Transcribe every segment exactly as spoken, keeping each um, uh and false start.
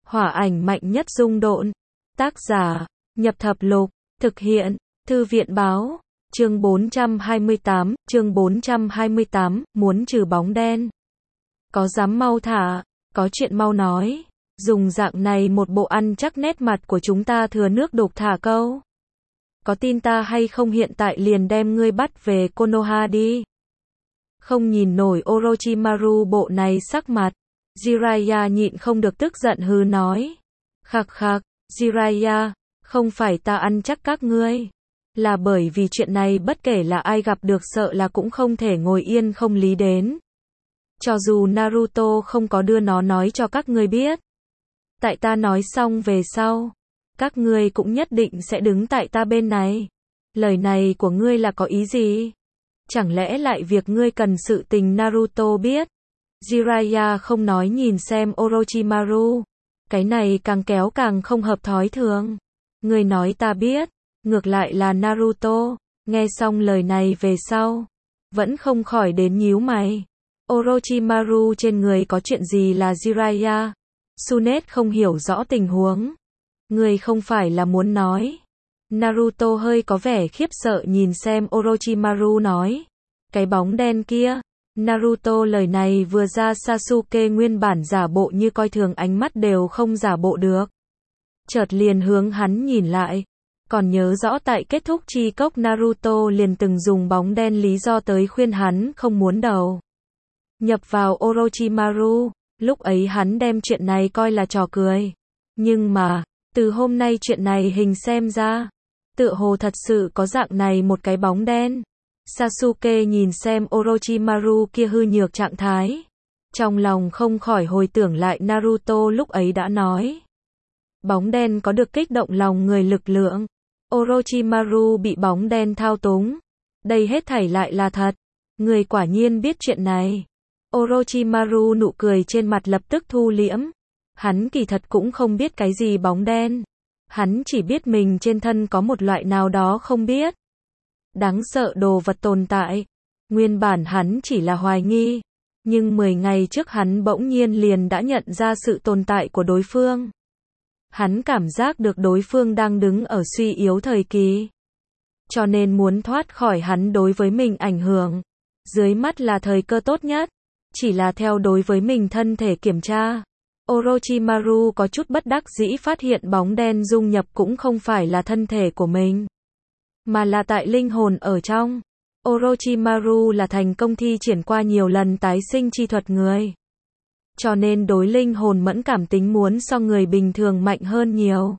Hỏa ảnh mạnh nhất dung độn. Tác giả, Nhập Thập Lục, thực hiện, Thư viện báo, chương bốn trăm hai mươi tám, chương bốn trăm hai mươi tám, muốn trừ bóng đen. Có dám mau thả, có chuyện mau nói, dùng dạng này một bộ ăn chắc nét mặt của chúng ta thừa nước đục thả câu. Có tin ta hay không hiện tại liền đem ngươi bắt về Konoha đi. Không nhìn nổi Orochimaru bộ này sắc mặt, Jiraiya nhịn không được tức giận hừ nói. Khặc khặc, Jiraiya, không phải ta ăn chắc các ngươi. Là bởi vì chuyện này bất kể là ai gặp được sợ là cũng không thể ngồi yên không lý đến. Cho dù Naruto không có đưa nó nói cho các ngươi biết. Tại ta nói xong về sau, các ngươi cũng nhất định sẽ đứng tại ta bên này. Lời này của ngươi là có ý gì? Chẳng lẽ lại việc ngươi cần sự tình Naruto biết? Jiraiya không nói nhìn xem Orochimaru. Cái này càng kéo càng không hợp thói thường. Ngươi nói ta biết, ngược lại là Naruto, nghe xong lời này về sau, vẫn không khỏi đến nhíu mày. Orochimaru trên người có chuyện gì là Jiraiya? Tsunade không hiểu rõ tình huống. Ngươi không phải là muốn nói. Naruto hơi có vẻ khiếp sợ nhìn xem Orochimaru nói. Cái bóng đen kia. Naruto lời này vừa ra Sasuke nguyên bản giả bộ như coi thường ánh mắt đều không giả bộ được. Chợt liền hướng hắn nhìn lại. Còn nhớ rõ tại kết thúc chi cốc Naruto liền từng dùng bóng đen lý do tới khuyên hắn không muốn đầu nhập vào Orochimaru. Lúc ấy hắn đem chuyện này coi là trò cười. Nhưng mà, từ hôm nay chuyện này hình xem ra, tựa hồ thật sự có dạng này một cái bóng đen. Sasuke nhìn xem Orochimaru kia hư nhược trạng thái. Trong lòng không khỏi hồi tưởng lại Naruto lúc ấy đã nói. Bóng đen có được kích động lòng người lực lượng. Orochimaru bị bóng đen thao túng. Đây hết thảy lại là thật. Người quả nhiên biết chuyện này. Orochimaru nụ cười trên mặt lập tức thu liễm. Hắn kỳ thật cũng không biết cái gì bóng đen. Hắn chỉ biết mình trên thân có một loại nào đó không biết. Đáng sợ đồ vật tồn tại. Nguyên bản hắn chỉ là hoài nghi. Nhưng mười ngày trước hắn bỗng nhiên liền đã nhận ra sự tồn tại của đối phương. Hắn cảm giác được đối phương đang đứng ở suy yếu thời kỳ. Cho nên muốn thoát khỏi hắn đối với mình ảnh hưởng. Dưới mắt là thời cơ tốt nhất. Chỉ là theo đối với mình thân thể kiểm tra. Orochimaru có chút bất đắc dĩ phát hiện bóng đen dung nhập cũng không phải là thân thể của mình. Mà là tại linh hồn ở trong. Orochimaru là thành công thi triển qua nhiều lần tái sinh chi thuật người. Cho nên đối linh hồn mẫn cảm tính muốn so người bình thường mạnh hơn nhiều.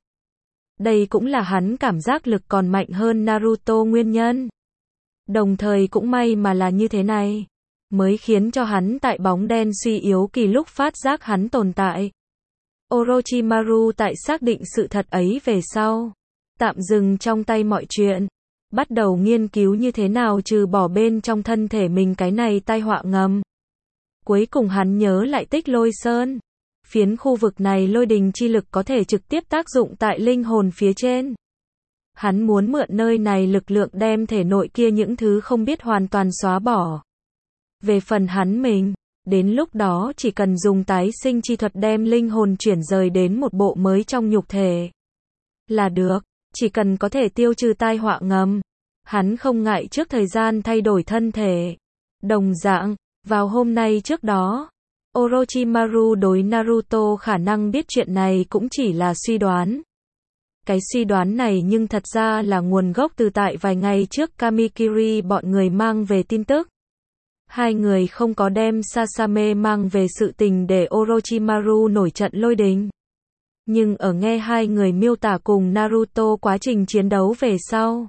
Đây cũng là hắn cảm giác lực còn mạnh hơn Naruto nguyên nhân. Đồng thời cũng may mà là như thế này. Mới khiến cho hắn tại bóng đen suy yếu kỳ lúc phát giác hắn tồn tại. Orochimaru tại xác định sự thật ấy về sau. Tạm dừng trong tay mọi chuyện. Bắt đầu nghiên cứu như thế nào trừ bỏ bên trong thân thể mình cái này tai họa ngầm. Cuối cùng hắn nhớ lại Tích Lôi Sơn. Phiến khu vực này lôi đình chi lực có thể trực tiếp tác dụng tại linh hồn phía trên. Hắn muốn mượn nơi này lực lượng đem thể nội kia những thứ không biết hoàn toàn xóa bỏ. Về phần hắn mình, đến lúc đó chỉ cần dùng tái sinh chi thuật đem linh hồn chuyển rời đến một bộ mới trong nhục thể. Là được, chỉ cần có thể tiêu trừ tai họa ngầm. Hắn không ngại trước thời gian thay đổi thân thể. Đồng dạng, vào hôm nay trước đó, Orochimaru đối Naruto khả năng biết chuyện này cũng chỉ là suy đoán. Cái suy đoán này nhưng thật ra là nguồn gốc từ tại vài ngày trước Kamikiri bọn người mang về tin tức. Hai người không có đem Sasame mang về sự tình để Orochimaru nổi trận lôi đình. Nhưng ở nghe hai người miêu tả cùng Naruto quá trình chiến đấu về sau.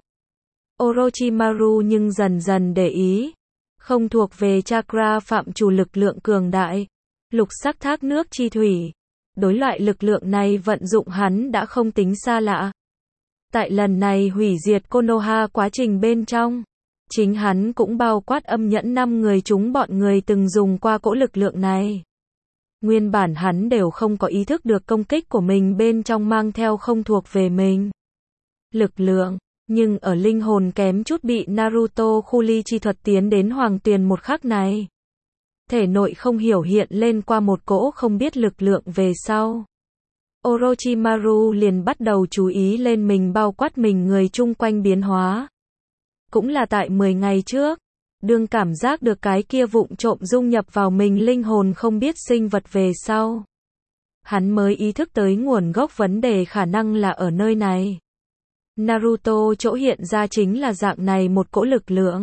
Orochimaru nhưng dần dần để ý. Không thuộc về chakra phạm chủ lực lượng cường đại. Lục sắc thác nước chi thủy. Đối loại lực lượng này vận dụng hắn đã không tính xa lạ. Tại lần này hủy diệt Konoha quá trình bên trong. Chính hắn cũng bao quát âm nhẫn năm người chúng bọn người từng dùng qua cỗ lực lượng này. Nguyên bản hắn đều không có ý thức được công kích của mình bên trong mang theo không thuộc về mình. Lực lượng, nhưng ở linh hồn kém chút bị Naruto khu ly chi thuật tiến đến hoàng tuyền một khắc này. Thể nội không hiểu hiện lên qua một cỗ không biết lực lượng về sau. Orochimaru liền bắt đầu chú ý lên mình bao quát mình người chung quanh biến hóa. Cũng là tại mười ngày trước, đương cảm giác được cái kia vụng trộm dung nhập vào mình linh hồn không biết sinh vật về sau. Hắn mới ý thức tới nguồn gốc vấn đề khả năng là ở nơi này. Naruto chỗ hiện ra chính là dạng này một cỗ lực lượng.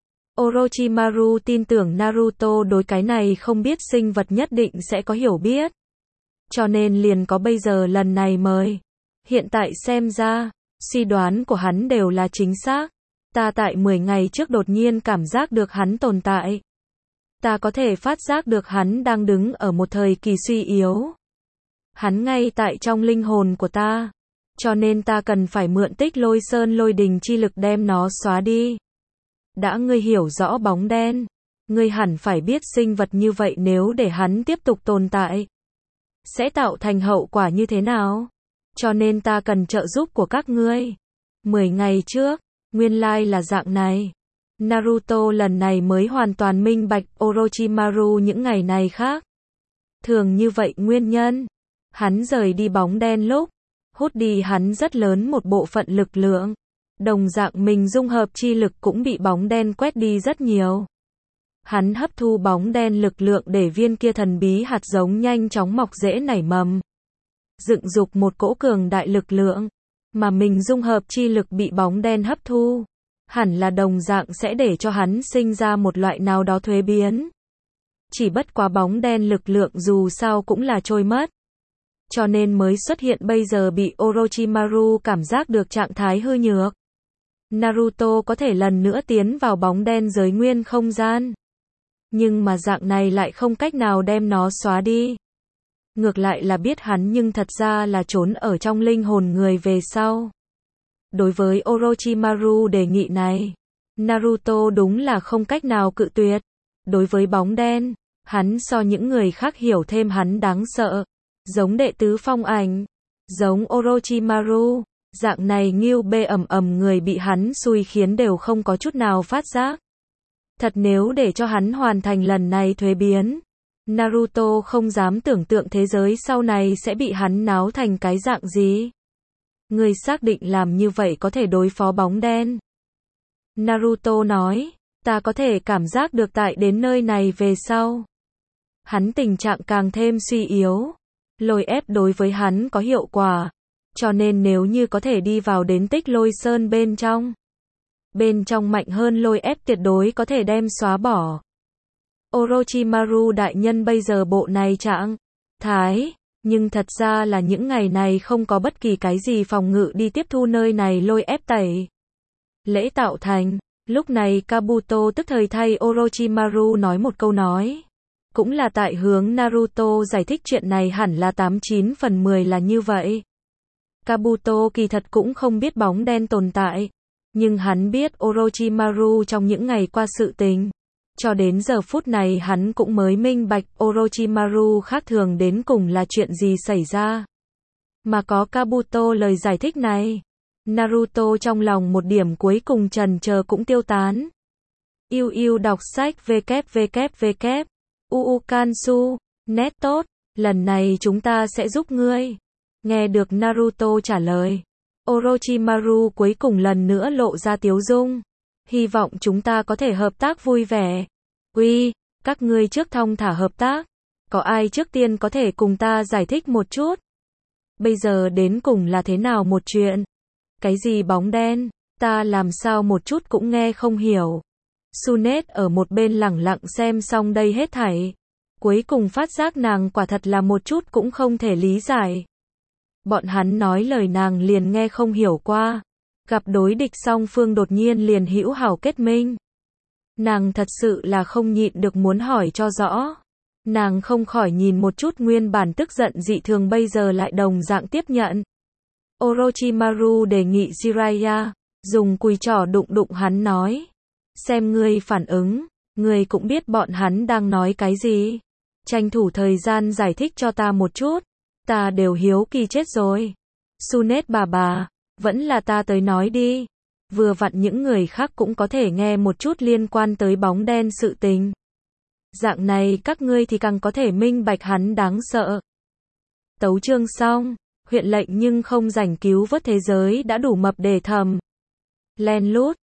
Orochimaru tin tưởng Naruto đối cái này không biết sinh vật nhất định sẽ có hiểu biết. Cho nên liền có bây giờ lần này mời. Hiện tại xem ra, suy đoán của hắn đều là chính xác. Ta tại mười ngày trước đột nhiên cảm giác được hắn tồn tại. Ta có thể phát giác được hắn đang đứng ở một thời kỳ suy yếu. Hắn ngay tại trong linh hồn của ta. Cho nên ta cần phải mượn tích lôi sơn lôi đình chi lực đem nó xóa đi. Đã ngươi hiểu rõ bóng đen, ngươi hẳn phải biết sinh vật như vậy nếu để hắn tiếp tục tồn tại, sẽ tạo thành hậu quả như thế nào. Cho nên ta cần trợ giúp của các ngươi. Mười ngày trước, nguyên lai là dạng này. Naruto lần này mới hoàn toàn minh bạch Orochimaru những ngày này khác. Thường như vậy nguyên nhân. Hắn rời đi bóng đen lúc, hút đi hắn rất lớn một bộ phận lực lượng. Đồng dạng mình dung hợp chi lực cũng bị bóng đen quét đi rất nhiều. Hắn hấp thu bóng đen lực lượng để viên kia thần bí hạt giống nhanh chóng mọc rễ nảy mầm. Dựng dục một cỗ cường đại lực lượng. Mà mình dung hợp chi lực bị bóng đen hấp thu. Hẳn là đồng dạng sẽ để cho hắn sinh ra một loại nào đó thuế biến. Chỉ bất quá bóng đen lực lượng dù sao cũng là trôi mất. Cho nên mới xuất hiện bây giờ bị Orochimaru cảm giác được trạng thái hư nhược. Naruto có thể lần nữa tiến vào bóng đen giới nguyên không gian. Nhưng mà dạng này lại không cách nào đem nó xóa đi. Ngược lại là biết hắn nhưng thật ra là trốn ở trong linh hồn người về sau. Đối với Orochimaru đề nghị này, Naruto đúng là không cách nào cự tuyệt. Đối với bóng đen, hắn so những người khác hiểu thêm hắn đáng sợ. Giống đệ tứ phong ảnh, giống Orochimaru, dạng này nghiêu bê ầm ầm người bị hắn xui khiến đều không có chút nào phát giác. Thật nếu để cho hắn hoàn thành lần này thuế biến, Naruto không dám tưởng tượng thế giới sau này sẽ bị hắn náo thành cái dạng gì. Người xác định làm như vậy có thể đối phó bóng đen. Naruto nói, ta có thể cảm giác được tại đến nơi này về sau. Hắn tình trạng càng thêm suy yếu. Lôi ép đối với hắn có hiệu quả. Cho nên nếu như có thể đi vào đến tích lôi sơn bên trong. Bên trong mạnh hơn lôi ép tuyệt đối có thể đem xóa bỏ. Orochimaru đại nhân bây giờ bộ này trạng thái. Nhưng thật ra là những ngày này không có bất kỳ cái gì phòng ngự đi tiếp thu nơi này lôi ép tẩy. Lễ tạo thành. Lúc này Kabuto tức thời thay Orochimaru nói một câu nói. Cũng là tại hướng Naruto giải thích chuyện này hẳn là tám chín phần mười là như vậy. Kabuto kỳ thật cũng không biết bóng đen tồn tại. Nhưng hắn biết Orochimaru trong những ngày qua sự tình. Cho đến giờ phút này hắn cũng mới minh bạch Orochimaru khác thường đến cùng là chuyện gì xảy ra. Mà có Kabuto lời giải thích này. Naruto trong lòng một điểm cuối cùng trần chờ cũng tiêu tán. Yêu yêu đọc sách www. Uukansu, net tốt, lần này chúng ta sẽ giúp ngươi. Nghe được Naruto trả lời. Orochimaru cuối cùng lần nữa lộ ra tiếu dung. Hy vọng chúng ta có thể hợp tác vui vẻ. Uy, các ngươi trước thong thả hợp tác. Có ai trước tiên có thể cùng ta giải thích một chút? Bây giờ đến cùng là thế nào một chuyện? Cái gì bóng đen? Ta làm sao một chút cũng nghe không hiểu. Sunet ở một bên lẳng lặng xem xong đây hết thảy. Cuối cùng phát giác nàng quả thật là một chút cũng không thể lý giải. Bọn hắn nói lời nàng liền nghe không hiểu qua. Gặp đối địch song phương đột nhiên liền hữu hảo kết minh. Nàng thật sự là không nhịn được muốn hỏi cho rõ. Nàng không khỏi nhìn một chút nguyên bản tức giận dị thường bây giờ lại đồng dạng tiếp nhận. Orochimaru đề nghị Jiraiya, dùng cùi trỏ đụng đụng hắn nói. Xem ngươi phản ứng, ngươi cũng biết bọn hắn đang nói cái gì. Tranh thủ thời gian giải thích cho ta một chút. Ta đều hiếu kỳ chết rồi. Sunet bà bà, vẫn là ta tới nói đi. Vừa vặn những người khác cũng có thể nghe một chút liên quan tới bóng đen sự tình. Dạng này các ngươi thì càng có thể minh bạch hắn đáng sợ. Tấu chương xong, huyện lệnh nhưng không rảnh cứu vớt thế giới đã đủ mập để thầm. Len lút,